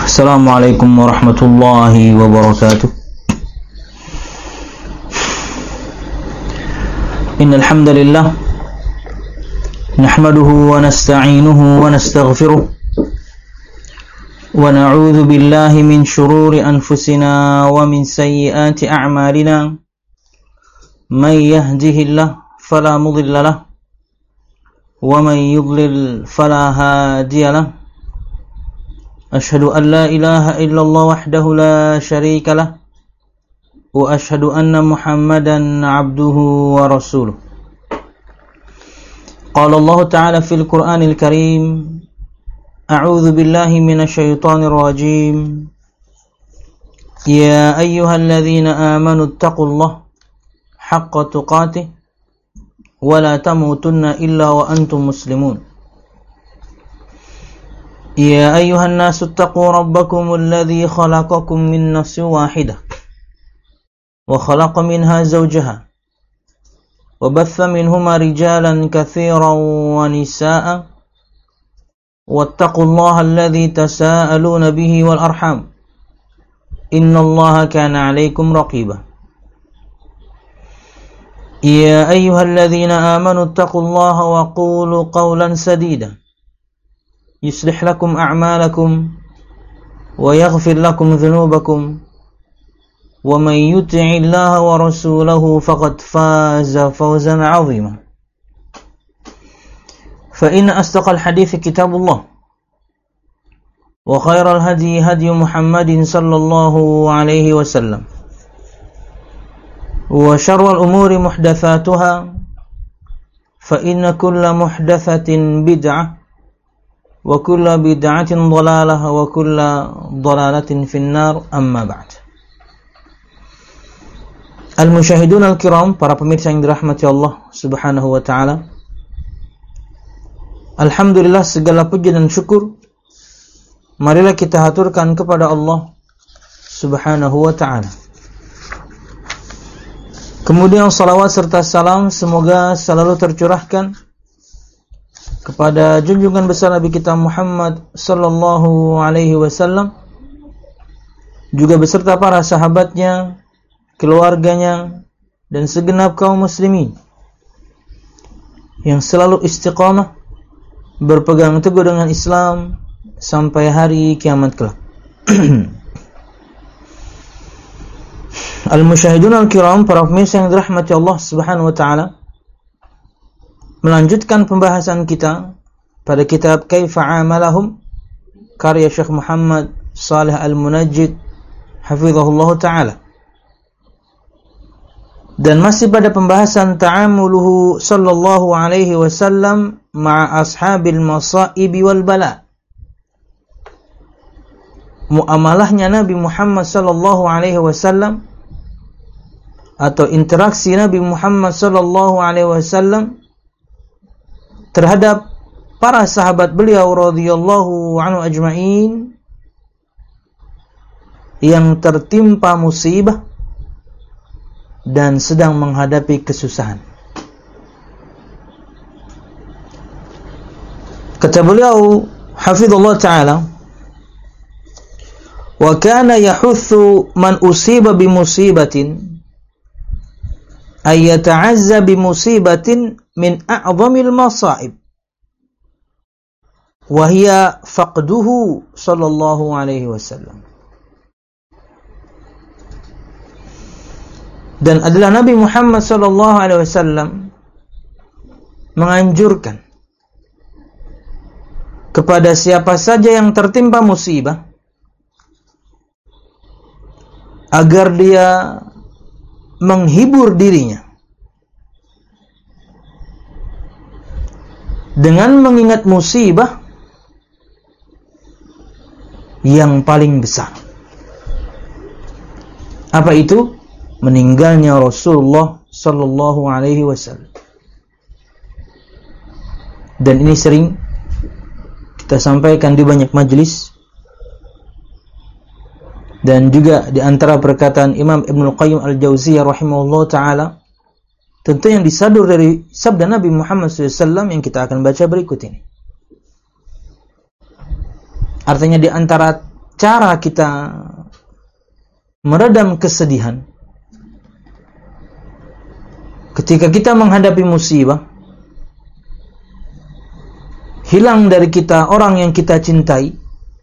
Assalamualaikum warahmatullahi wabarakatuh. Innal hamdalillah nahmaduhu wa nasta'inuhu wa nastaghfiruh wa na'udzu billahi min shururi anfusina wa min sayyiati a'malina. May yahdihillahu fala mudilla lahu wa may yudlil fala hadiya lahu. Ashhadu an la ilaha illallah wahdahu la syarika lah wa ashhadu anna Muhammadan abduhu wa rasuluh. Qala Allah ta'ala fil Qur'anil Karim, a'udzu billahi minasy syaithanir rajim. Ya ayyuhalladzina amanu taqullaha haqqa tuqatih wa la tamutunna illa wa antum muslimun. يا أيها الناس اتقوا ربكم الذي خلقكم من نفس واحدة وخلق منها زوجها وبث منهما رجالا كثيرا ونساء واتقوا الله الذي تساءلون به والأرحام إن الله كان عليكم رقيبا يا أيها الذين آمنوا اتقوا الله وقولوا قولا سديدا يصلح لكم أعمالكم ويغفر لكم ذنوبكم ومن يطع الله ورسوله فقد فاز فوزا عظيما. فإن أصدق الحديث كتاب الله وخير الهدي هدي محمد صلى الله عليه وسلم وشر الأمور محدثاتها فإن كل محدثة بدعة wa kullu bid'atin dhalalah wa kullu dhalalatin finnar, amma ba'd. Al-musyahidun al-kiram, para pemirsa yang dirahmati Allah subhanahu wa ta'ala, alhamdulillah, segala puji dan syukur marilah kita haturkan kepada Allah subhanahu wa ta'ala. Kemudian salawat serta salam semoga selalu tercurahkan kepada junjungan besar Nabi kita Muhammad sallallahu alaihi wasallam, juga beserta para sahabatnya, keluarganya, dan segenap kaum muslimin yang selalu istiqamah berpegang teguh dengan Islam sampai hari kiamat kelak. Al-musyahidun al-kiram, para pemirsa yang dirahmati Allah subhanahu wa ta'ala, melanjutkan pembahasan kita pada kitab Kaifa Amalahum karya Syekh Muhammad Salih Al-Munajjid hafizahullah ta'ala, dan masih pada pembahasan ta'amuluhu sallallahu alaihi wasallam ma'a ashabil masaibi wal bala, muamalahnya Nabi Muhammad sallallahu alaihi wasallam atau interaksi Nabi Muhammad sallallahu alaihi wasallam terhadap para sahabat beliau radhiyallahu anhu ajma'in yang tertimpa musibah dan sedang menghadapi kesusahan. Kata beliau hafizallahu ta'ala, wa kana yahuthu man usiba bimusibatin ay yata'azza bimusibatin min a'zamil masaib wa hiya faqduhu sallallahu alaihi wasallam. Dan adalah Nabi Muhammad sallallahu alaihi wasallam menganjurkan kepada siapa saja yang tertimpa musibah agar dia menghibur dirinya dengan mengingat musibah yang paling besar. Apa itu? Meninggalnya Rasulullah sallallahu alaihi wasallam. Dan ini sering kita sampaikan di banyak majlis, dan juga di antara perkataan Imam Ibnul Qayyim Al-Jauziyah rahimahullah ta'ala, tentu yang disadur dari sabda Nabi Muhammad SAW yang kita akan baca berikut ini. Artinya di antara cara kita meredam kesedihan ketika kita menghadapi musibah, hilang dari kita orang yang kita cintai,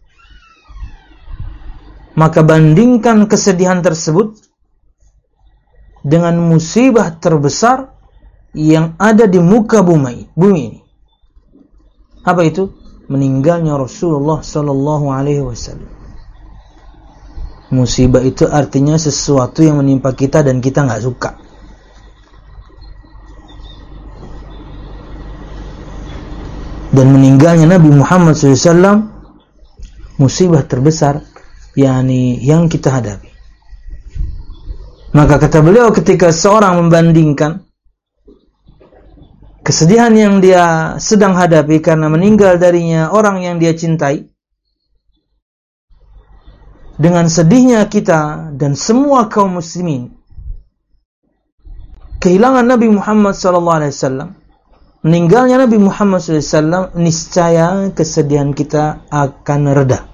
maka bandingkan kesedihan tersebut dengan musibah terbesar yang ada di muka bumi ini. Apa itu? Meninggalnya Rasulullah sallallahu alaihi wasallam. Musibah itu artinya sesuatu yang menimpa kita dan kita enggak suka. Dan meninggalnya Nabi Muhammad SAW musibah terbesar yang kita hadapi. Maka kata beliau, ketika seorang membandingkan kesedihan yang dia sedang hadapi karena meninggal darinya orang yang dia cintai dengan sedihnya kita dan semua kaum muslimin kehilangan Nabi Muhammad SAW, meninggalnya Nabi Muhammad SAW, niscaya kesedihan kita akan reda.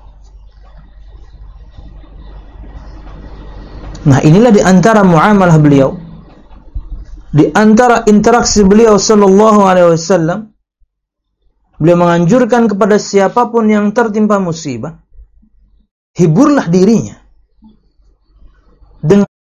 Nah, inilah di antara muamalah beliau, di antara interaksi beliau sallallahu alaihi wasallam, beliau menganjurkan kepada siapapun yang tertimpa musibah, hiburlah dirinya dengan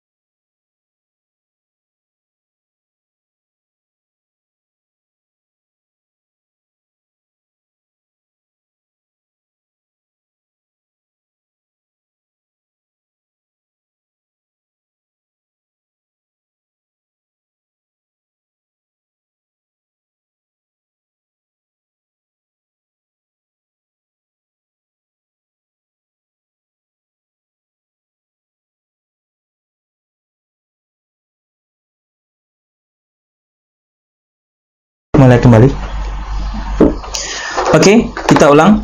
mulai kembali. Oke, kita ulang.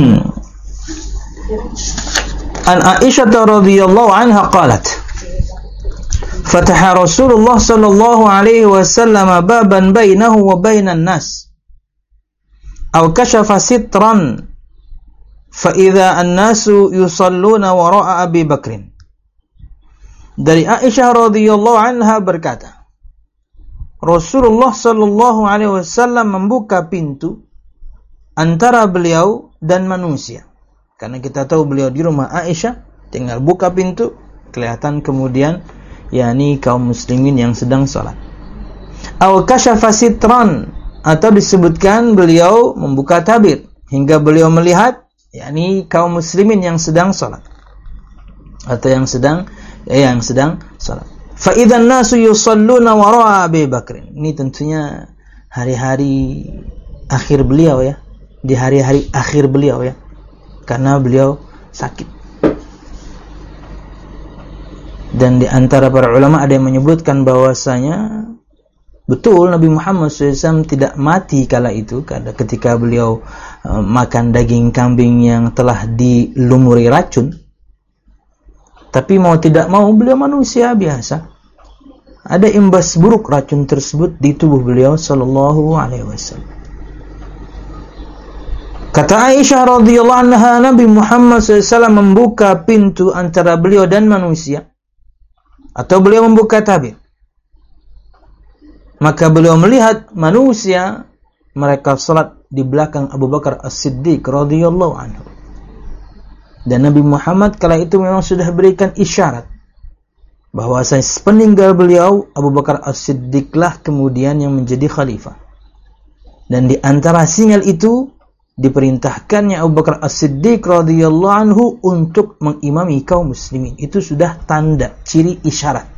An Aisyah radhiyallahu anha qalat, fataha Rasulullah sallallahu alaihi wasallam baban bainahu wa bainan nas, aw kashafa sitran fa idza an-nasu yusalluna wara'a Abi Bakrin. Dari Aisyah radhiyallahu anha berkata, Rasulullah sallallahu alaihi wasallam membuka pintu antara beliau dan manusia. Karena kita tahu beliau di rumah Aisyah, tinggal buka pintu, kelihatan kemudian kaum muslimin yang sedang salat. Aw kashafa sitran, atau disebutkan beliau membuka tabir hingga beliau melihat kaum muslimin yang sedang salat atau yang sedang salat. Fa idzan nasu yusalluna wara'a Abi Bakr. Ini tentunya hari-hari akhir beliau ya, di hari-hari akhir beliau ya, karena beliau sakit. Dan di antara para ulama ada yang menyebutkan bahwasanya betul Nabi Muhammad SAW tidak mati kala itu, karena ketika beliau makan daging kambing yang telah dilumuri racun. Tapi mau tidak mau beliau manusia biasa. Ada imbas buruk racun tersebut di tubuh beliau sallallahu alaihi wasallam. Kata Aisyah radhiyallahu anha, Nabi Muhammad SAW membuka pintu antara beliau dan manusia, atau beliau membuka tabir. Maka beliau melihat manusia mereka salat di belakang Abu Bakar As-Siddiq radhiyallahu anhu. Dan Nabi Muhammad kala itu memang sudah berikan isyarat bahwa sepeninggal beliau, Abu Bakar As-Siddiqlah kemudian yang menjadi khalifah. Dan di antara sinyal itu diperintahkannya Abu Bakar As-Siddiq radhiyallahu anhu untuk mengimami kaum muslimin. Itu sudah tanda, ciri, isyarat.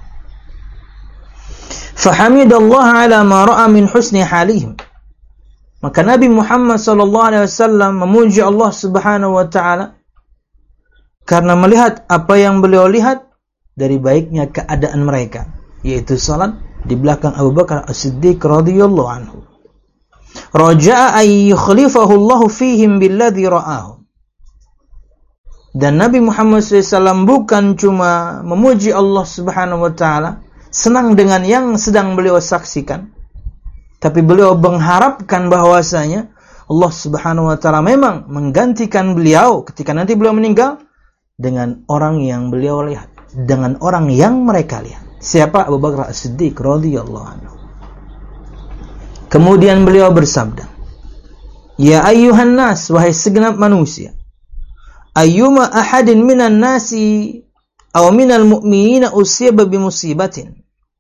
Fahamidallah ala ma ra'a min husni halihim. Maka Nabi Muhammad sallallahu alaihi wasallam memuji Allah Subhanahu wa taala karena melihat apa yang beliau lihat dari baiknya keadaan mereka, yaitu salat di belakang Abu Bakar As-Siddiq radhiyallahu anhu. Raja'a ay yukhlifahu Allah fihim billadhi ra'ahu. Dan Nabi Muhammad SAW bukan cuma memuji Allah Subhanahu wa taala, senang dengan yang sedang beliau saksikan, tapi beliau mengharapkan bahwasanya Allah Subhanahu wa taala memang menggantikan beliau ketika nanti beliau meninggal dengan orang yang beliau lihat, dengan orang yang mereka lihat. Siapa? Abu Bakar As-Siddiq radhiyallahu anhu. Kemudian beliau bersabda, "Ya ayyuhan nas, wahai segenap manusia, ayyuma ahadin minan nasi aw minal mu'minina usiba bi musibatin."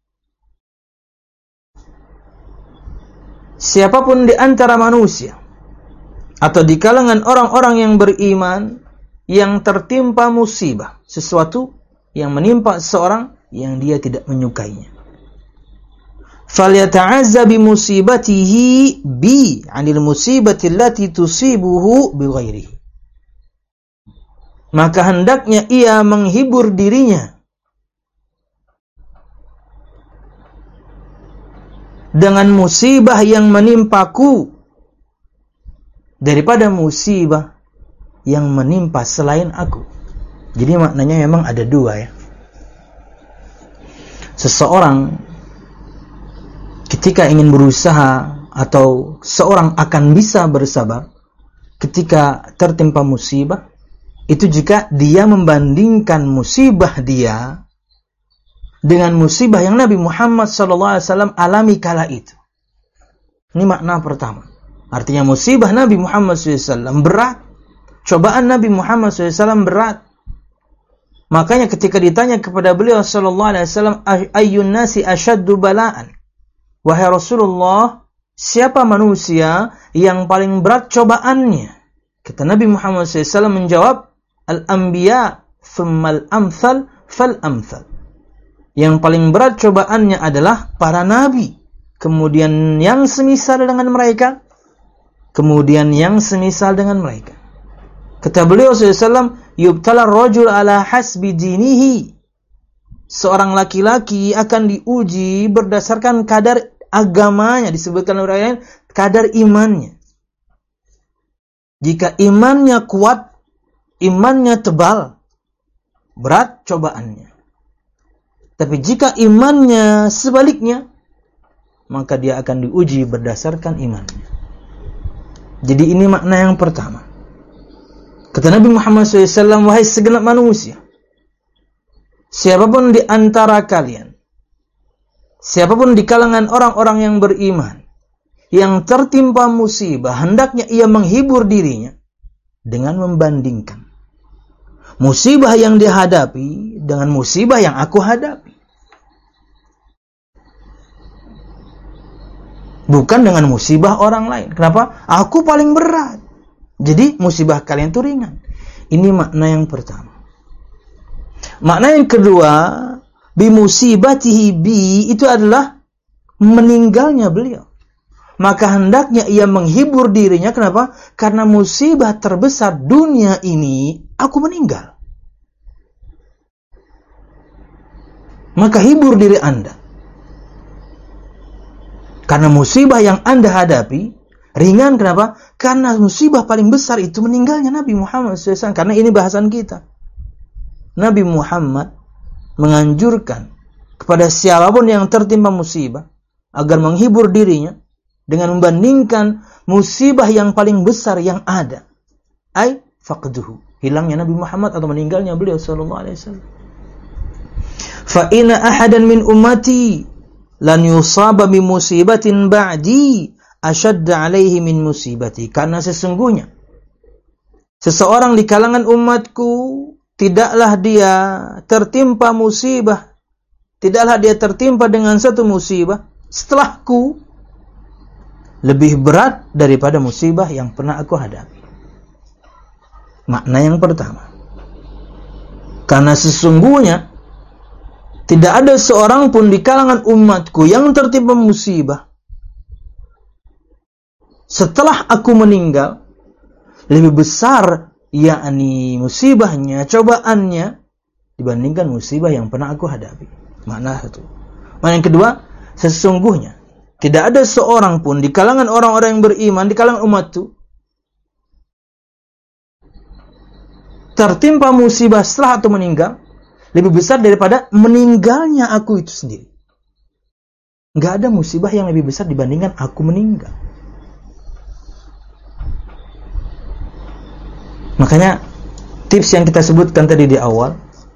Siapapun di antara manusia atau di kalangan orang-orang yang beriman yang tertimpa musibah, sesuatu yang menimpa seseorang yang dia tidak menyukainya, falyata'azza bi musibatihi bi 'anil musibati allati tusibuhu bi ghairihi. Maka hendaknya ia menghibur dirinya dengan musibah yang menimpaku daripada musibah yang menimpa selain aku. Jadi maknanya memang ada dua ya. Seseorang ketika ingin berusaha atau seorang akan bisa bersabar ketika tertimpa musibah, itu jika dia membandingkan musibah dia dengan musibah yang Nabi Muhammad SAW alami kala itu. Ini makna pertama. Artinya musibah Nabi Muhammad SAW berat. Cobaan Nabi Muhammad SAW berat. Makanya ketika ditanya kepada beliau sallallahu alaihi wasallam, ayyun nasi asyaddu bala'an? Wahai Rasulullah, siapa manusia yang paling berat cobaannya? Kata Nabi Muhammad SAW menjawab, al-anbiya thummal amthal fal amthal. Yang paling berat cobaannya adalah para nabi, kemudian yang semisal dengan mereka, kemudian yang semisal dengan mereka. Kata beliau SAW, yubtala rajul ala hasbi dinihi. Seorang laki-laki akan diuji berdasarkan kadar agamanya, disebutkan oleh lain kadar imannya. Jika imannya kuat, imannya tebal, berat cobaannya. Tapi jika imannya sebaliknya, maka dia akan diuji berdasarkan imannya. Jadi ini makna yang pertama. Kata Nabi Muhammad SAW, wahai segenap manusia, siapapun di antara kalian, siapapun di kalangan orang-orang yang beriman, yang tertimpa musibah, hendaknya ia menghibur dirinya dengan membandingkan musibah yang dihadapi dengan musibah yang aku hadapi. Bukan dengan musibah orang lain. Kenapa? Aku paling berat. Jadi musibah kalian itu ringan. Ini makna yang pertama. Makna yang kedua, bimusibatihi bi, itu adalah meninggalnya beliau. Maka hendaknya ia menghibur dirinya. Kenapa? Karena musibah terbesar dunia ini, aku meninggal. Maka hibur diri Anda. Karena musibah yang Anda hadapi ringan, kenapa? Karena musibah paling besar itu meninggalnya Nabi Muhammad SAW. Karena ini bahasan kita. Nabi Muhammad menganjurkan kepada siapapun yang tertimpa musibah agar menghibur dirinya dengan membandingkan musibah yang paling besar yang ada. Ay faqduhu, hilangnya Nabi Muhammad atau meninggalnya beliau sallallahu alaihi wasallam. Fa inna ahadan min ummati lan yusaba bi musibatin ba'di asyadda alaihi min musibati. Karena sesungguhnya seseorang di kalangan umatku tidaklah dia tertimpa musibah, tidaklah dia tertimpa dengan satu musibah setelahku lebih berat daripada musibah yang pernah aku hadapi. Makna yang pertama. Karena sesungguhnya tidak ada seorang pun di kalangan umatku yang tertimpa musibah setelah aku meninggal lebih besar, yakni musibahnya, cobaannya dibandingkan musibah yang pernah aku hadapi. Makna satu. Makna yang kedua, sesungguhnya tidak ada seorang pun di kalangan orang-orang yang beriman, di kalangan umatku tertimpa musibah setelah aku meninggal lebih besar daripada meninggalnya aku itu sendiri. Enggak ada musibah yang lebih besar dibandingkan aku meninggal. Makanya tips yang kita sebutkan tadi di awal,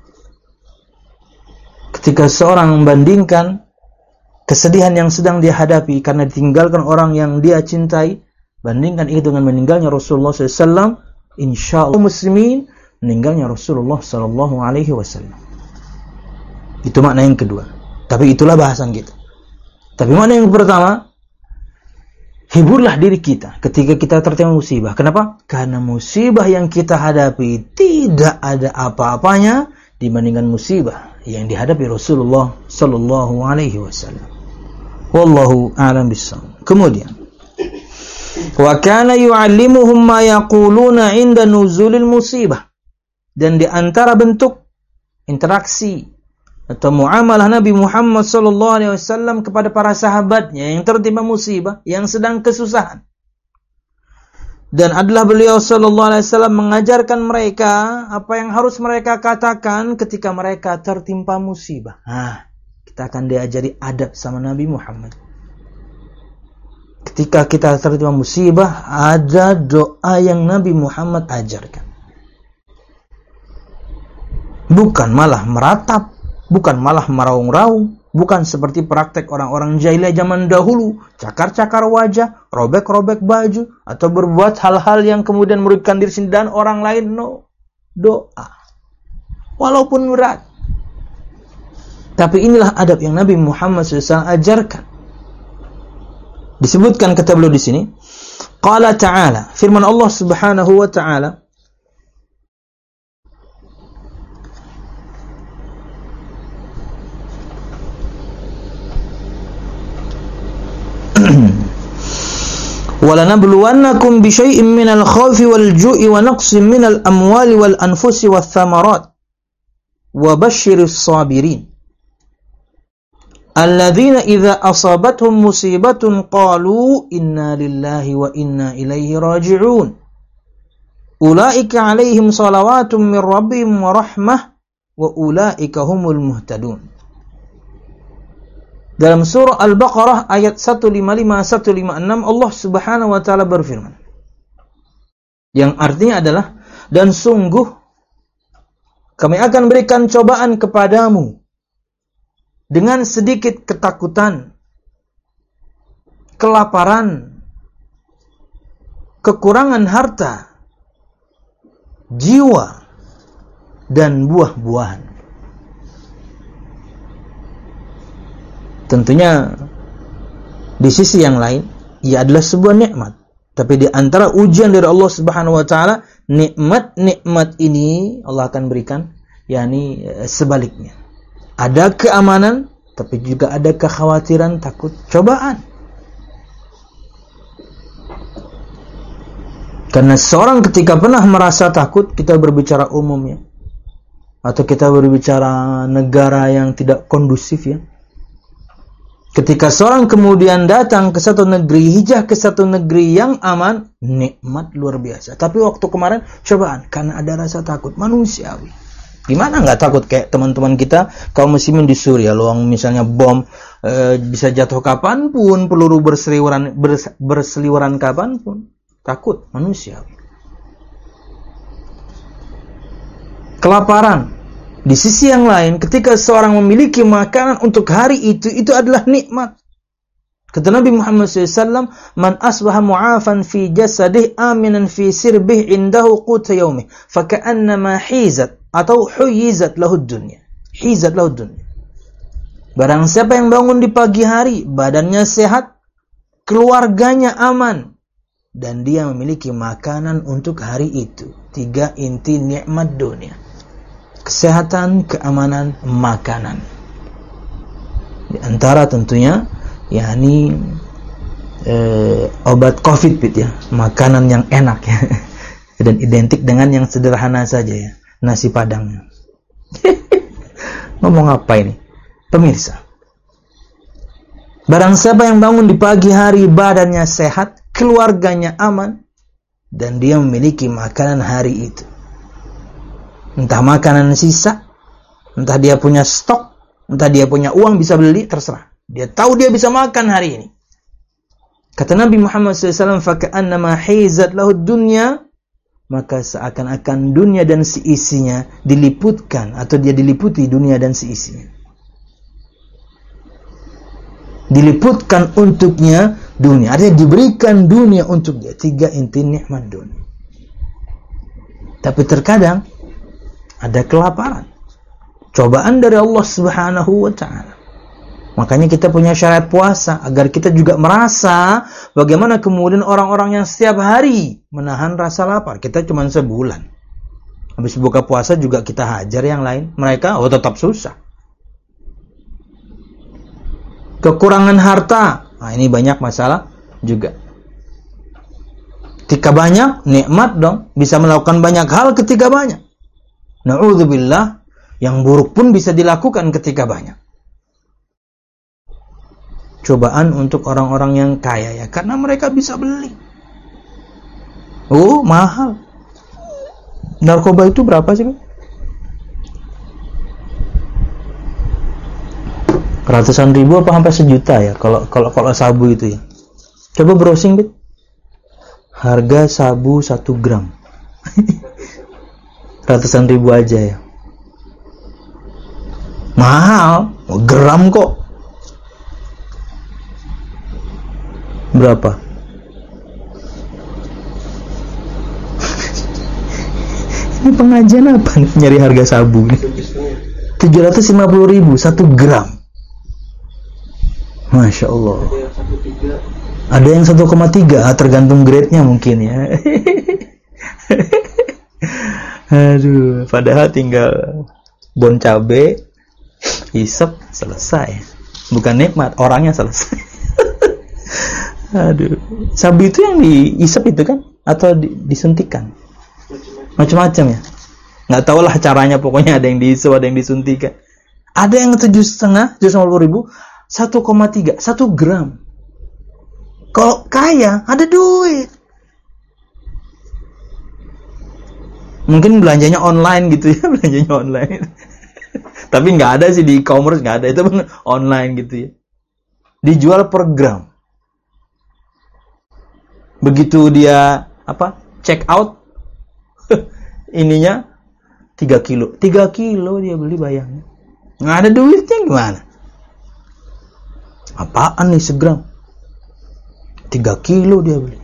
ketika seorang membandingkan kesedihan yang sedang dia hadapi karena ditinggalkan orang yang dia cintai, bandingkan itu dengan meninggalnya Rasulullah SAW, insya Allah muslimin meninggalnya Rasulullah SAW. Itu makna yang kedua. Tapi itulah bahasan kita. Tapi makna yang pertama, hiburlah diri kita ketika kita tertimpa musibah. Kenapa? Karena musibah yang kita hadapi tidak ada apa-apanya dibandingkan musibah yang dihadapi Rasulullah sallallahu alaihi wasallam. Wallahu a'lam bissawab. Kemudian, wa kana yu'allimuhum ma yaquluna 'inda nuzulil musibah. Dan di antara bentuk interaksi atau muamalah Nabi Muhammad sallallahu alaihi wasallam kepada para sahabatnya yang tertimpa musibah, yang sedang kesusahan. Dan adalah beliau sallallahu alaihi wasallam mengajarkan mereka apa yang harus mereka katakan ketika mereka tertimpa musibah. Kita akan diajari adab sama Nabi Muhammad. Ketika kita tertimpa musibah, ada doa yang Nabi Muhammad ajarkan. Bukan malah meratap, bukan malah meraung-raung, bukan seperti praktek orang-orang jahiliyah zaman dahulu, cakar-cakar wajah, robek-robek baju, atau berbuat hal-hal yang kemudian merugikan diri sendiri dan orang lain. No, doa. Walaupun berat. Tapi inilah adab yang Nabi Muhammad SAW ajarkan. Disebutkan kata beliau di sini, qala ta'ala, firman Allah Subhanahu wa ta'ala, وَلَنَبْلُوَنَّكُمْ بِشَيْءٍ مِّنَ الْخَوْفِ وَالْجُوعِ وَنَقْصٍ مِّنَ الْأَمْوَالِ وَالْأَنفُسِ وَالثَّمَرَاتِ وَبَشِّرِ الصَّابِرِينَ الَّذِينَ إِذَا أَصَابَتْهُمْ مُصِيبَةٌ قَالُوا إِنَّا لِلَّهِ وَإِنَّا إِلَيْهِ رَاجِعُونَ أُولَئِكَ عَلَيْهِمْ صَلَوَاتٌ مِّن رَّبِّهِمْ وَرَحْمَةٌ وَأُولَئِكَ هُمُ الْمُهْتَدُونَ. Dalam surah Al-Baqarah ayat 155-156 Allah Subhanahu wa taala berfirman. Yang artinya adalah, dan sungguh kami akan berikan cobaan kepadamu dengan sedikit ketakutan, kelaparan, kekurangan harta, jiwa, dan buah-buahan. Tentunya di sisi yang lain ia adalah sebuah nikmat. Tapi di antara ujian dari Allah Subhanahu wa taala, nikmat-nikmat ini Allah akan berikan yakni sebaliknya. Ada keamanan tapi juga ada kekhawatiran, takut, cobaan. Karena seorang ketika pernah merasa takut, kita berbicara umumnya, atau kita berbicara negara yang tidak kondusif ya. Ketika seorang kemudian datang ke satu negeri, hijrah ke satu negeri yang aman, nikmat luar biasa. Tapi waktu kemarin cobaan, karena ada rasa takut manusiawi. Gimana nggak takut kayak teman-teman kita kaum muslimin di Suriah, loh, misalnya bom bisa jatuh kapanpun, peluru berseliweran kapanpun, takut manusiawi. Kelaparan. Di sisi yang lain, ketika seorang memiliki makanan untuk hari itu adalah nikmat. Kata Nabi Muhammad SAW, "Man asbaha mu'afan fi jasadih aminan fi sirbih indahu quta yaumih, faka'annama hizat atau huyizat lahud dunya." Hizat lahud dunya. Barang siapa yang bangun di pagi hari, badannya sehat, keluarganya aman, dan dia memiliki makanan untuk hari itu. 3 inti nikmat dunia. Kesehatan, keamanan, makanan. Di antara tentunya yakni obat COVID ya, makanan yang enak ya. Dan identik dengan yang sederhana saja ya, nasi padang. Ngomong apa ini? Pemirsa, barang siapa yang bangun di pagi hari badannya sehat, keluarganya aman, dan dia memiliki makanan hari itu. Entah makanan sisa, entah dia punya stok, entah dia punya uang bisa beli, terserah. Dia tahu dia bisa makan hari ini. Kata Nabi Muhammad SAW, "Faka'annama hizat lahud dunya," maka seakan-akan dunia dan seisinya diliputkan, atau dia diliputi dunia dan seisinya. Diliputkan untuknya dunia, artinya diberikan dunia untuk dia. 3 inti nikmat dunia. Tapi terkadang ada kelaparan, cobaan dari Allah Subhanahu wa ta'ala. Makanya kita punya syariat puasa, agar kita juga merasa bagaimana kemudian orang-orang yang setiap hari menahan rasa lapar. Kita cuma sebulan, habis buka puasa juga kita hajar yang lain. Mereka tetap susah. Kekurangan harta, nah ini banyak masalah juga. Ketika banyak, nikmat dong, bisa melakukan banyak hal ketika banyak. Na'udzubillah, yang buruk pun bisa dilakukan ketika banyak. Cobaan untuk orang-orang yang kaya ya, karena mereka bisa beli. Oh, mahal. Narkoba itu berapa sih? Ratusan ribu apa sampai sejuta ya kalau sabu itu ya. Coba browsing, Bet. Harga sabu 1 gram. Ratusan ribu aja ya. Mahal, gram kok. Berapa? Ini pengajian apa nih? Nyari harga sabu nih. 750.000 1 gram. Masya Allah. Ada yang 1,3, tergantung grade-nya mungkin ya. Aduh, padahal tinggal bon cabe, isep, selesai. Bukan nikmat, orangnya selesai. Aduh, sabu itu yang diisep itu kan? Atau disuntikan? Macam-macam ya? Nggak tahu lah caranya, pokoknya ada yang diisep, ada yang disuntikan. Ada yang 7,5, 750.000, 1,3, 1 gram. Kalau kaya, ada duit. Mungkin belanjanya online gitu ya, belanjanya online. Tapi nggak ada sih di e-commerce, nggak ada, itu online gitu ya. Dijual per gram. Begitu dia check out, ininya 3 kilo. 3 kilo dia beli, bayangnya. Nggak ada duitnya gimana? Apaan nih segram? 3 kilo dia beli.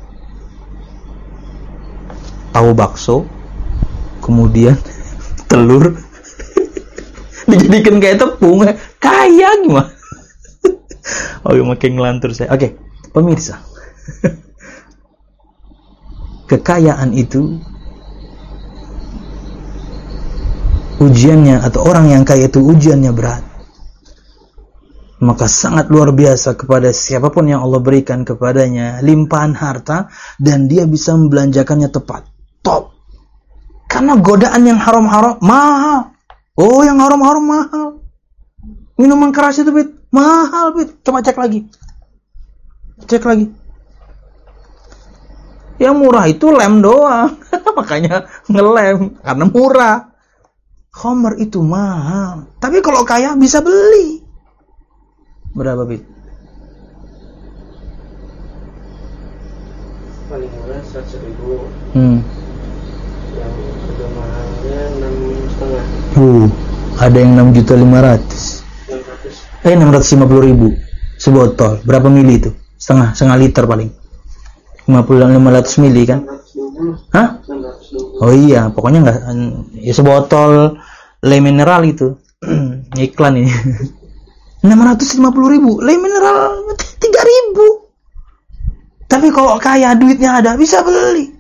Tahu bakso, kemudian telur, dijadikan kayak tepung. Kaya gimana? Oh, makin ngelantur saya. Oke, pemirsa. Kekayaan itu ujiannya, atau orang yang kaya itu ujiannya berat. Maka sangat luar biasa kepada siapapun yang Allah berikan kepadanya limpahan harta dan dia bisa membelanjakannya tepat. Top. Karena godaan yang haram-haram mahal. Oh, yang haram-haram mahal. Minuman keras itu, Bet, mahal, Bet. Coba cek lagi. Cek lagi. Yang murah itu lem doang. Makanya ngelem karena murah. Khamr itu mahal. Tapi kalau kaya bisa beli. Berapa, Bit? Paling murah 100.000. Yang harga mahalnya 6,5. Ada yang 6.500.000. 650.000 sebotol. Berapa mili itu? Setengah liter paling. 500 mili kan? 620. Hah? 620. Oh iya, pokoknya enggak ya, sebotol le mineral itu. Iklan ini. 650.000, le mineral 3.000. Tapi kalau kaya, duitnya ada, bisa beli.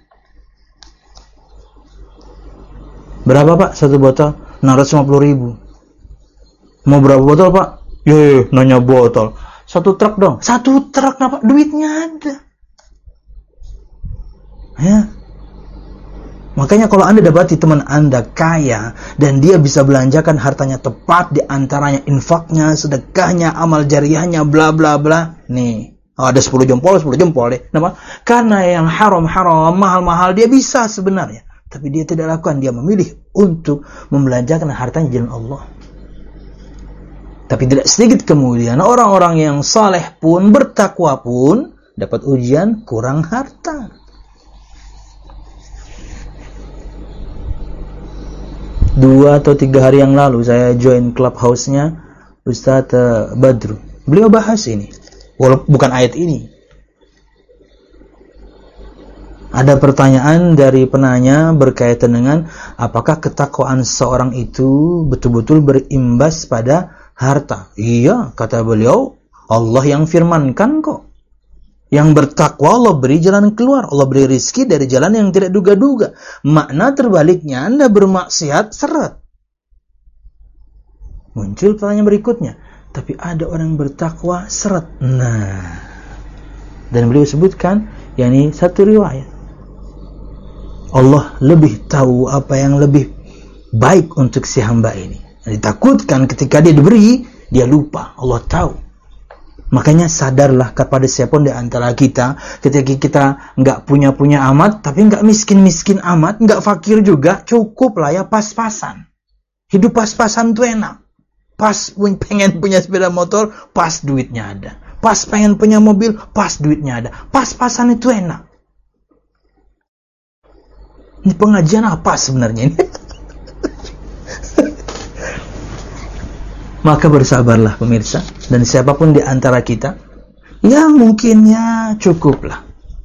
Berapa, Pak? Satu botol 650.000. Mau berapa botol, Pak? Nanya botol. 1 truk dong. 1 truk apa? Duitnya ada. Ya. Makanya kalau Anda dapati teman Anda kaya dan dia bisa belanjakan hartanya tepat, di antaranya infaknya, sedekahnya, amal jariyahnya, bla bla bla. Nih, ada 10 jempol deh. Kenapa? Karena yang haram-haram, mahal-mahal dia bisa sebenarnya, tapi dia tidak lakukan. Dia memilih untuk membelanjakan hartanya di jalan Allah. Tapi tidak sedikit kemudian orang-orang yang saleh pun, bertakwa pun dapat ujian kurang harta. 2 atau 3 hari yang lalu saya join clubhouse-nya Ustadz Badru. Beliau bahas ini, walaupun bukan ayat ini. Ada pertanyaan dari penanya berkaitan dengan apakah ketakwaan seorang itu betul-betul berimbas pada harta. Iya, kata beliau, Allah yang firmankan kok. Yang bertakwa Allah beri jalan keluar, Allah beri rizki dari jalan yang tidak duga-duga. Makna terbaliknya, Anda bermaksiat, seret. Muncul pertanyaan berikutnya, tapi ada orang yang bertakwa, seret. Nah, dan beliau sebutkan, yakni satu riwayat. Allah lebih tahu apa yang lebih baik untuk si hamba ini. Ditakutkan ketika dia diberi, dia lupa. Allah tahu. Makanya sadarlah kepada siapapun di antara kita, ketika kita nggak punya amat, tapi nggak miskin amat, nggak fakir juga, cukup lah ya, pas-pasan. Hidup pas-pasan tuh enak. Pas pengen punya sepeda motor, pas duitnya ada. Pas pengen punya mobil, pas duitnya ada. Pas-pasan itu enak. Ini pengajian apa sebenarnya ini? Maka bersabarlah pemirsa, dan siapapun di antara kita yang mungkinnya cukuplah.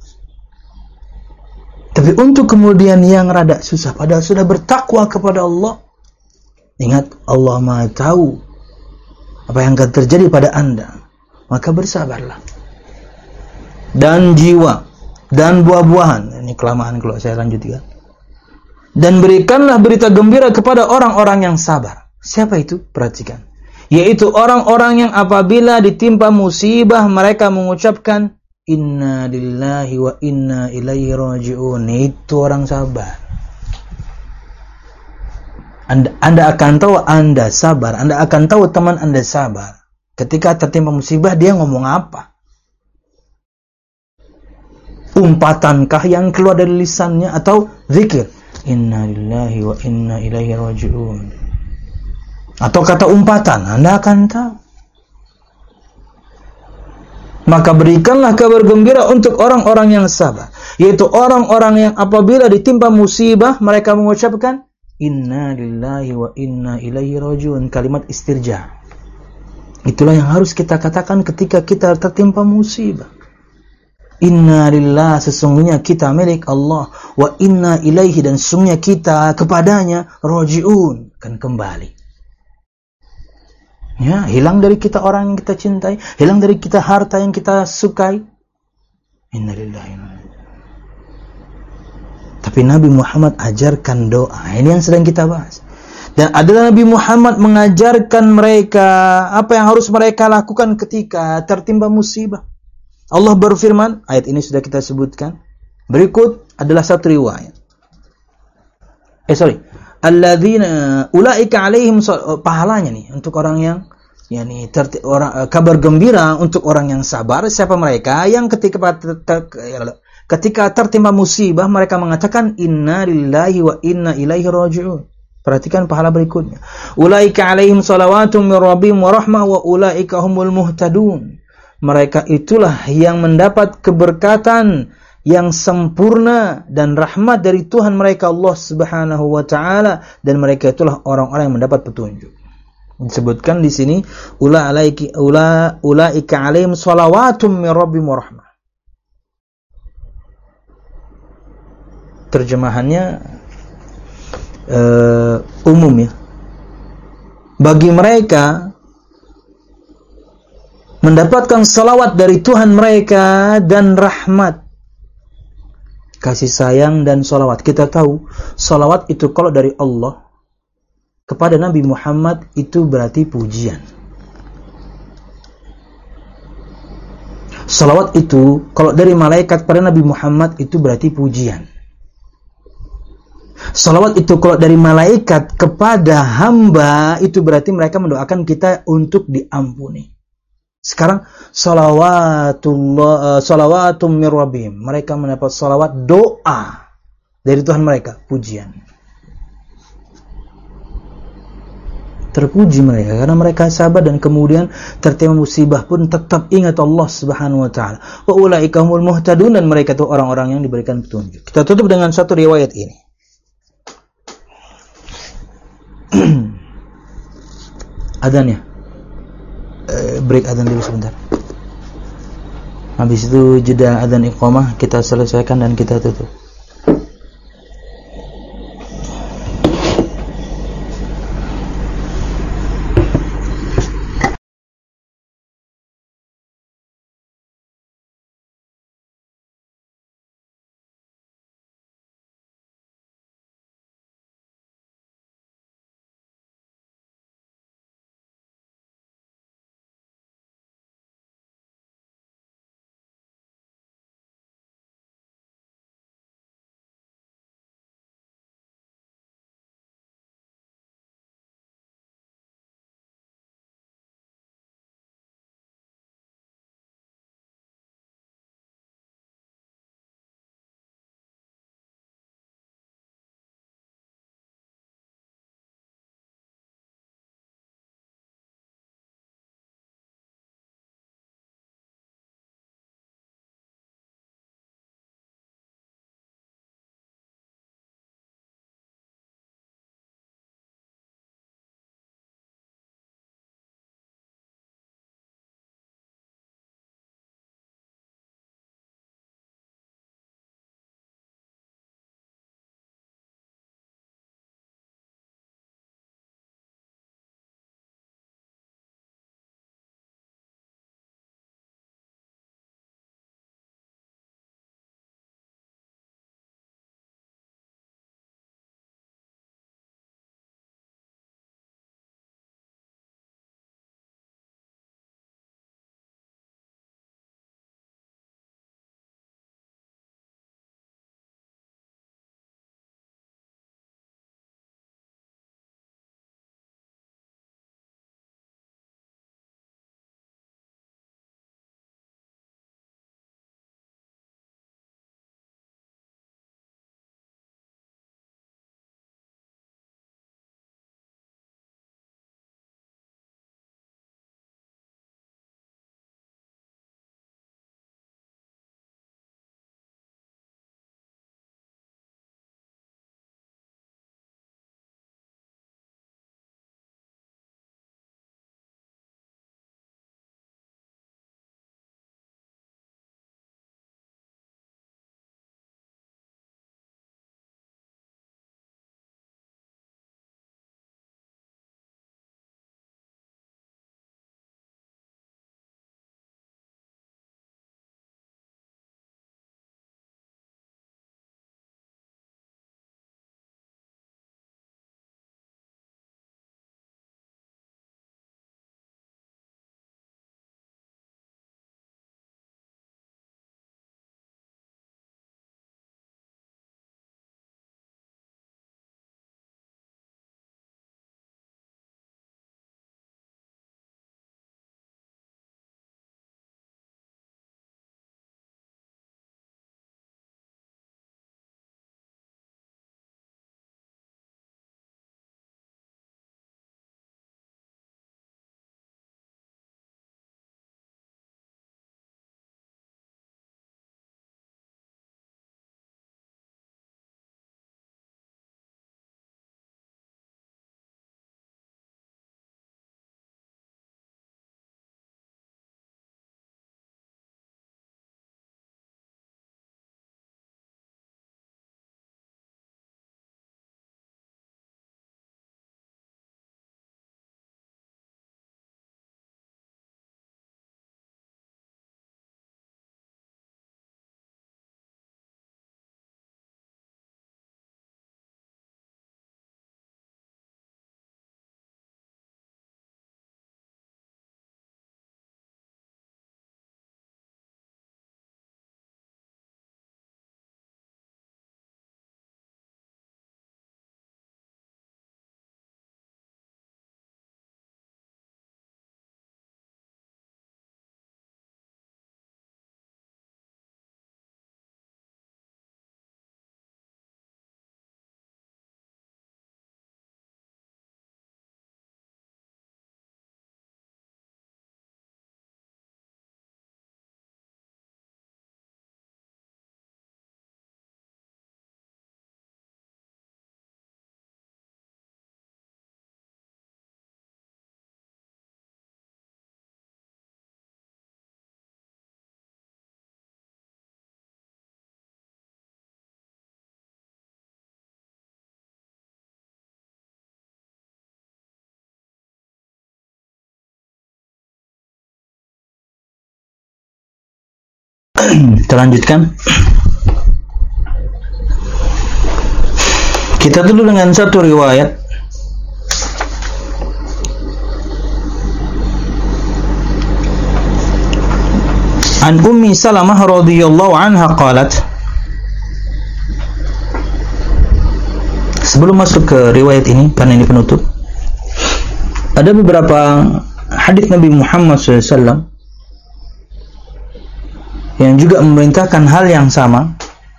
Tapi untuk kemudian yang rada susah, padahal sudah bertakwa kepada Allah, ingat Allah Maha tahu apa yang akan terjadi pada Anda. Maka bersabarlah. Dan jiwa dan buah-buahan, ini kelamaan kalau saya lanjutkan. Dan berikanlah berita gembira kepada orang-orang yang sabar. Siapa itu? Perhatikan. Yaitu orang-orang yang apabila ditimpa musibah mereka mengucapkan inna lillahi wa inna ilaihi raji'un. Itu orang sabar. Anda akan tahu Anda sabar, Anda akan tahu teman Anda sabar ketika tertimpa musibah dia ngomong apa. Umpatankah yang keluar dari lisannya atau zikir inna lillahi wa inna ilaihi raji'un, atau kata umpatan, Anda akan tahu. Maka berikanlah kabar gembira untuk orang-orang yang sabar, yaitu orang-orang yang apabila ditimpa musibah mereka mengucapkan inna lillahi wa inna ilaihi raji'un, kalimat istirja. Itulah yang harus kita katakan ketika kita tertimpa musibah. Inna lillah, sesungguhnya kita milik Allah, wa inna ilaihi, dan sesungguhnya kita kepadanya raji'un, akan kembali. Ya, hilang dari kita orang yang kita cintai, hilang dari kita harta yang kita sukai. Inna lillahi. Tapi Nabi Muhammad ajarkan doa. Ini yang sedang kita bahas. Dan adalah Nabi Muhammad mengajarkan mereka apa yang harus mereka lakukan ketika tertimpa musibah. Allah berfirman, ayat ini sudah kita sebutkan. Berikut adalah satu riwayat. Alladzina ulaika alaihim, pahalanya nih untuk orang yang kabar gembira untuk orang yang sabar. Siapa mereka? Yang ketika tertimpa musibah mereka mengatakan inna lillahi wa inna ilaihi raji'un. Perhatikan pahala berikutnya. Ulaika alaihim salawatum mir rabbihim wa rahmah wa ulaika humul muhtadun. Mereka itulah yang mendapat keberkatan yang sempurna dan rahmat dari Tuhan mereka Allah Subhanahu wa taala, dan mereka itulah orang-orang yang mendapat petunjuk. Disebutkan di sini ulaika alaihim shalawatum min rabbihim wa rahmah. Terjemahannya umum ya. Bagi mereka mendapatkan salawat dari Tuhan mereka dan rahmat, kasih sayang dan salawat. Kita tahu salawat itu kalau dari Allah kepada Nabi Muhammad itu berarti pujian. Salawat itu kalau dari malaikat pada Nabi Muhammad itu berarti pujian. Salawat itu kalau dari malaikat kepada hamba itu berarti mereka mendoakan kita untuk diampuni. Sekarang salawatum mir rabbihim, mereka mendapat salawat, doa dari Tuhan mereka, pujian. Terpuji mereka karena mereka sabar dan kemudian tertimpa musibah pun tetap ingat Allah Subhanahu wa taala. Wa ulaika humul muhtadun, dan mereka itu orang-orang yang diberikan petunjuk. Kita tutup dengan satu riwayat ini. Adzan ya. Break adzan dulu sebentar. Habis itu jeda adzan iqamah kita selesaikan dan kita tutup. Kita lanjutkan. Kita dulu dengan satu riwayat An Ummi Salamah radhiyallahu anha qalat. Sebelum masuk ke riwayat ini, karena ini penutup, ada beberapa hadis Nabi Muhammad SAW yang juga memerintahkan hal yang sama,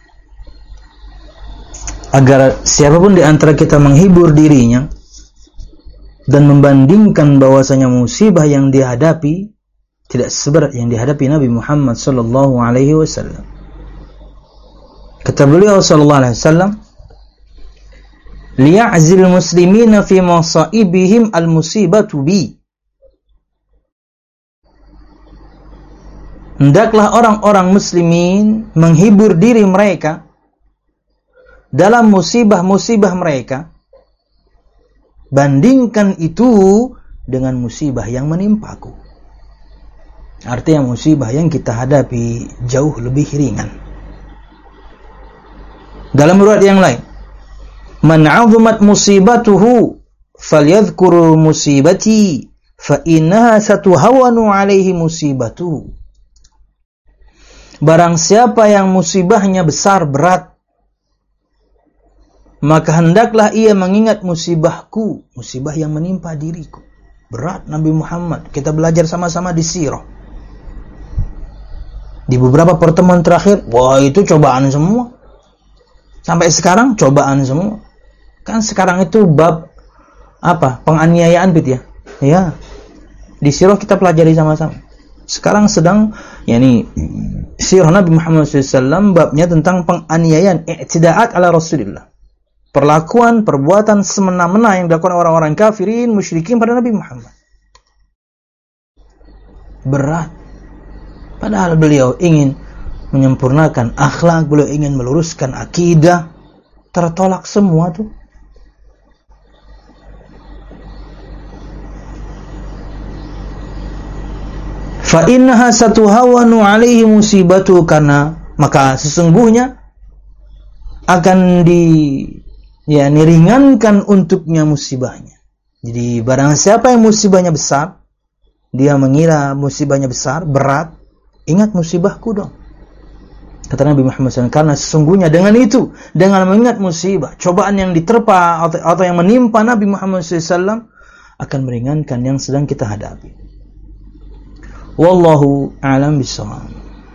agar siapapun di antara kita menghibur dirinya dan membandingkan bahwasanya musibah yang dihadapi tidak seberat yang dihadapi Nabi Muhammad sallallahu alaihi wasallam. Kata beliau sallallahu alaihi wasallam, liya'zil muslimina fi masaibihim al-musibatu bi. Hendaklah orang-orang muslimin menghibur diri mereka dalam musibah-musibah mereka, bandingkan itu dengan musibah yang menimpaku. Artinya musibah yang kita hadapi jauh lebih ringan. Dalam riwayat yang lain, man 'azumat musibatuhu falyadhkur musibati fa innaha satuhawanu 'alaihi musibatuhu. Barang siapa yang musibahnya besar berat, maka hendaklah ia mengingat musibahku, musibah yang menimpa diriku. Berat Nabi Muhammad. Kita belajar sama-sama di sirah. Di beberapa pertemuan terakhir, wah itu cobaan semua. Sampai sekarang cobaan semua. Kan sekarang itu bab apa? Penganiayaan gitu ya. Ya. Di sirah kita pelajari sama-sama. Sekarang sedang sirah Nabi Muhammad SAW babnya tentang penganiayaan, i'tida'at ala Rasulullah. Perlakuan, perbuatan semena-mena yang dilakukan orang-orang kafirin, musyrikin pada Nabi Muhammad. Berat. Padahal beliau ingin menyempurnakan akhlak, beliau ingin meluruskan akidah, tertolak semua tuh. Fa innaha satuhawanu 'alaihi musibatu, karena maka sesungguhnya akan ringankan untuknya musibahnya. Jadi barang siapa yang musibahnya besar, dia mengira musibahnya besar, berat, ingat musibahku dong. Kata Nabi Muhammad SAW, karena sesungguhnya dengan itu, dengan mengingat musibah, cobaan yang diterpa atau yang menimpa Nabi Muhammad SAW akan meringankan yang sedang kita hadapi. Wallahu a'lam bishawab.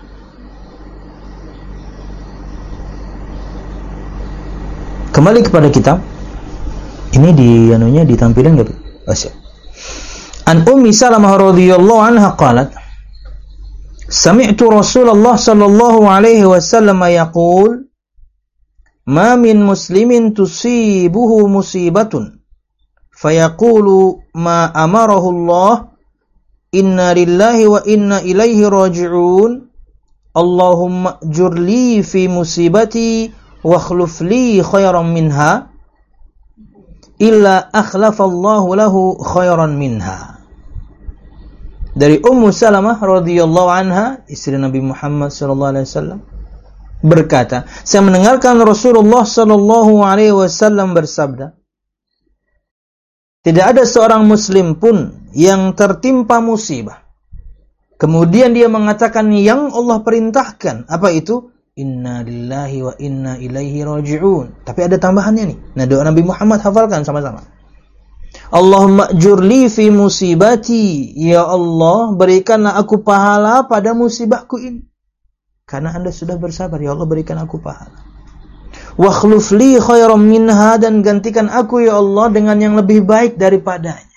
Kembali kepada kitab. Ini ditampilkan enggak? Asyik. An Ummi Salamah radhiyallahu anha qalat, sami'tu Rasulullah sallallahu alaihi wasallam yaqul, ma min muslimin tusibuhu musibatun fayaqulu ma amarahu Allah, inna lillahi wa inna ilaihi raji'un, Allahumma ajurli fi musibati wa akhlif li khairan minha, illa akhlafallahu lahu khairan minha. Dari Ummu Salamah radhiyallahu anha, istri Nabi Muhammad sallallahu alaihi wasallam, berkata, saya mendengarkan Rasulullah sallallahu alaihi wasallam bersabda, tidak ada seorang muslim pun yang tertimpa musibah kemudian dia mengatakan yang Allah perintahkan, apa itu? Inna lillahi wa inna ilaihi raji'un. Tapi ada tambahannya nih. Nah, doa Nabi Muhammad hafalkan sama-sama. Allahumma ajurli fi musibati, ya Allah berikanlah aku pahala pada musibahku ini, karena Anda sudah bersabar, ya Allah berikan aku pahala. Wa akhlif li khairan minha, dan gantikan aku ya Allah dengan yang lebih baik daripadanya.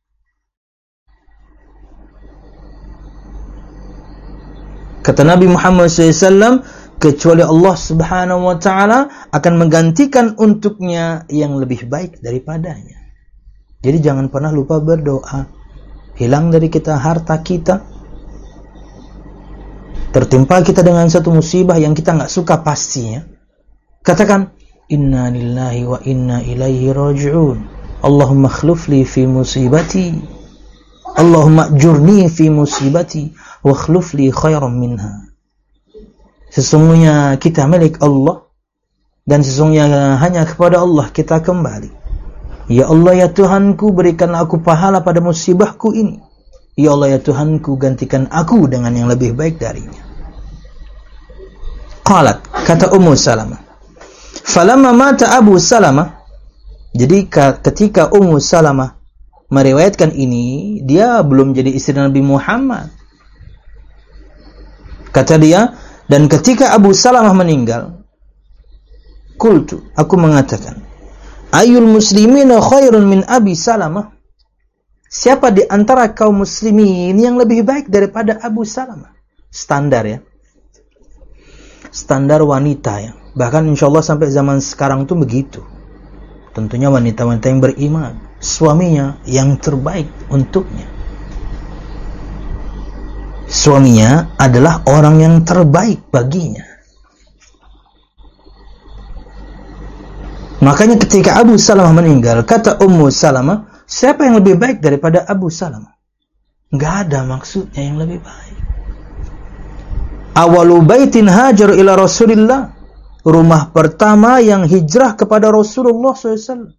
Kata Nabi Muhammad SAW, kecuali Allah Subhanahu wa ta'ala akan menggantikan untuknya yang lebih baik daripadanya. Jadi jangan pernah lupa berdoa. Hilang dari kita harta kita, tertimpa kita dengan satu musibah yang kita nggak suka pastinya, katakan inna lillahi wa inna ilaihi raji'un, Allahumma akhlif li fi musibati, Allahumma ajurni fi musibati wa akhlif li khairan minha. Sesungguhnya kita milik Allah, dan sesungguhnya hanya kepada Allah kita kembali. Ya Allah ya Tuhanku, berikanlah aku pahala pada musibahku ini. Ya Allah ya Tuhanku, gantikan aku dengan yang lebih baik darinya. Qalat, kata Ummu Salamah, falamma mata Abu Salamah, jadi ketika Ummu Salamah meriwayatkan ini, dia belum jadi istri Nabi Muhammad. Kata dia, dan ketika Abu Salamah meninggal, qultu, aku mengatakan, ayul muslimina khairun min Abi Salamah? Siapa di antara kaum muslimin yang lebih baik daripada Abu Salamah? Standar ya. Standar wanita ya. Bahkan insya Allah sampai zaman sekarang tuh begitu. Tentunya wanita-wanita yang beriman, suaminya yang terbaik untuknya. Suaminya adalah orang yang terbaik baginya. Makanya ketika Abu Salamah meninggal, kata Ummu Salamah, siapa yang lebih baik daripada Abu Salamah? Enggak ada maksudnya yang lebih baik. Awalu baitin hajar ila Rasulillah, rumah pertama yang hijrah kepada Rasulullah SAW.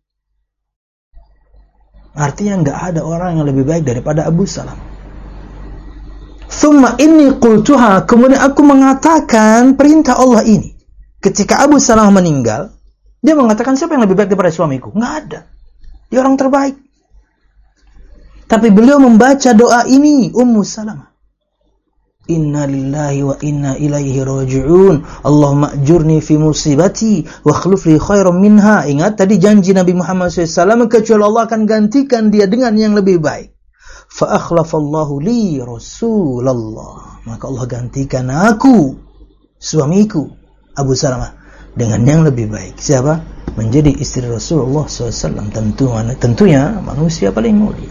Artinya enggak ada orang yang lebih baik daripada Abu Salamah. Thumma inni qultuha, kemudian aku mengatakan perintah Allah ini. Ketika Abu Salamah meninggal, dia mengatakan siapa yang lebih baik daripada suamiku? Enggak ada. Dia orang terbaik. Tapi beliau membaca doa ini, Ummu Salamah. Inna lillahi wa inna ilaihi raji'un. Allahumma ajurni fi musibati wa akhlif li khairan minha. Ingat tadi janji Nabi Muhammad SAW, kecuali Allah akan gantikan dia dengan yang lebih baik. Fa akhlafallahu li Rasulullah. Maka Allah gantikan aku, suamiku Abu Salamah, dengan yang lebih baik. Siapa? Menjadi istri Rasulullah SAW. Tentunya manusia paling mulia.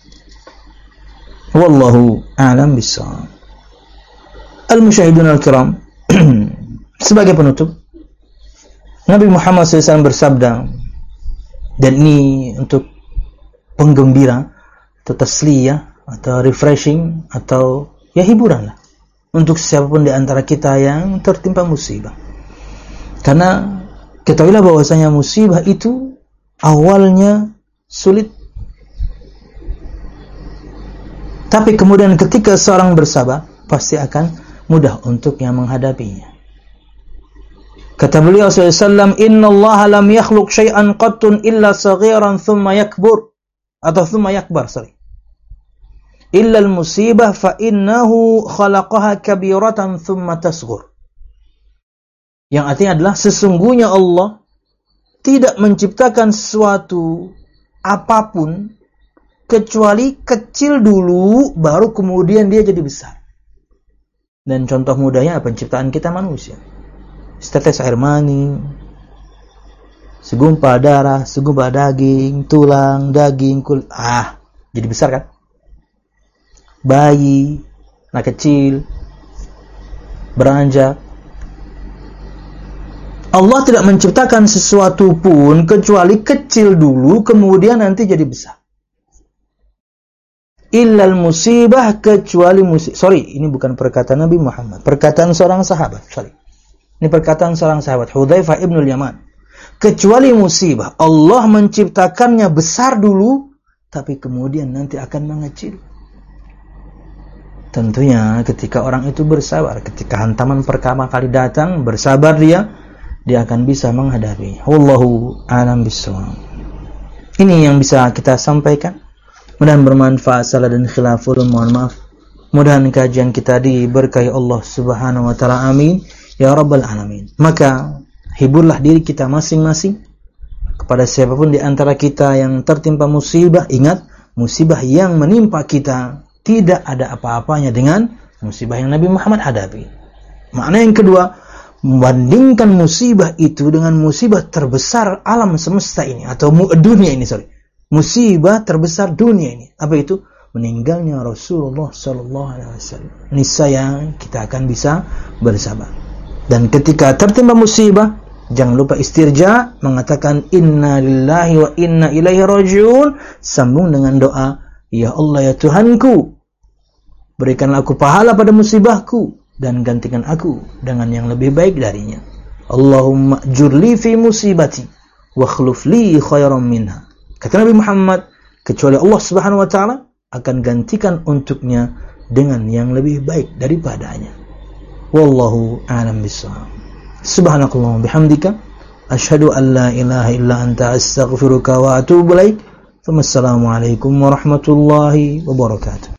Wallahu a'lam bishawab. Al-musyahidun al-kiram, sebagai penutup, Nabi Muhammad SAW bersabda, dan ini untuk penggembira atau tasliyah atau refreshing atau ya hiburan lah untuk siapapun di antara kita yang tertimpa musibah. Karena ketahuilah bahwasanya musibah itu awalnya sulit, tapi kemudian ketika seorang bersabar pasti akan mudah untuknya menghadapinya. Kata beliau SAW, Inna Allah lam yakhluq syai'an qattun illa saghiran thumma yakbur, atau thumma yakbar, illa al-musibah fa innahu khalaqaha kabiratan thumma tasghur. Yang artinya adalah sesungguhnya Allah tidak menciptakan sesuatu apapun kecuali kecil dulu baru kemudian dia jadi besar. Dan contoh mudahnya penciptaan kita manusia. Setetes air mani, segumpal darah, segumpal daging, tulang, daging, kulit. Jadi besar kan? Bayi, anak kecil, beranjak. Allah tidak menciptakan sesuatu pun kecuali kecil dulu, kemudian nanti jadi besar. Illal musibah, kecuali musibah. Ini bukan perkataan Nabi Muhammad, perkataan seorang sahabat. Ini perkataan seorang sahabat, Hudzaifah ibnul Yaman. Kecuali musibah, Allah menciptakannya besar dulu, tapi kemudian nanti akan mengecil. Tentunya ketika orang itu bersabar, ketika hantaman pertama kali datang, bersabar dia akan bisa menghadapi. Wallahu a'lam bishawab. Ini yang bisa kita sampaikan. Mudah-mudahan bermanfaat, salah dan khilaful, mohon maaf. Mudah-mudahan kajian kita diberkahi Allah Subhanahu wa taala. Amin ya rabbal alamin. Maka hiburlah diri kita masing-masing. Kepada siapapun di antara kita yang tertimpa musibah, ingat, musibah yang menimpa kita tidak ada apa-apanya dengan musibah yang Nabi Muhammad hadapi. Makna yang kedua, membandingkan musibah itu dengan musibah terbesar alam semesta ini, atau dunia ini, musibah terbesar dunia ini. Apa itu? Meninggalnya Rasulullah sallallahu alaihi wasallam. Niscaya kita akan bisa bersabar. Dan ketika tertimpa musibah, jangan lupa istirja, mengatakan inna lillahi wa inna ilaihi raji'un, sambung dengan doa, ya Allah ya Tuhanku, berikanlah aku pahala pada musibahku, dan gantikan aku dengan yang lebih baik darinya. Allahumma jurli fi musibati wa akhluf li khairan minha. Kata Nabi Muhammad, kecuali Allah Subhanahu wa taala akan gantikan untuknya dengan yang lebih baik daripadanya. Wallahu a'lam bishawab. Subhanakallahumma bihamdika asyhadu an la ilaha illa anta astaghfiruka wa atubu ilaik. Wassalamualaikum warahmatullahi wabarakatuh.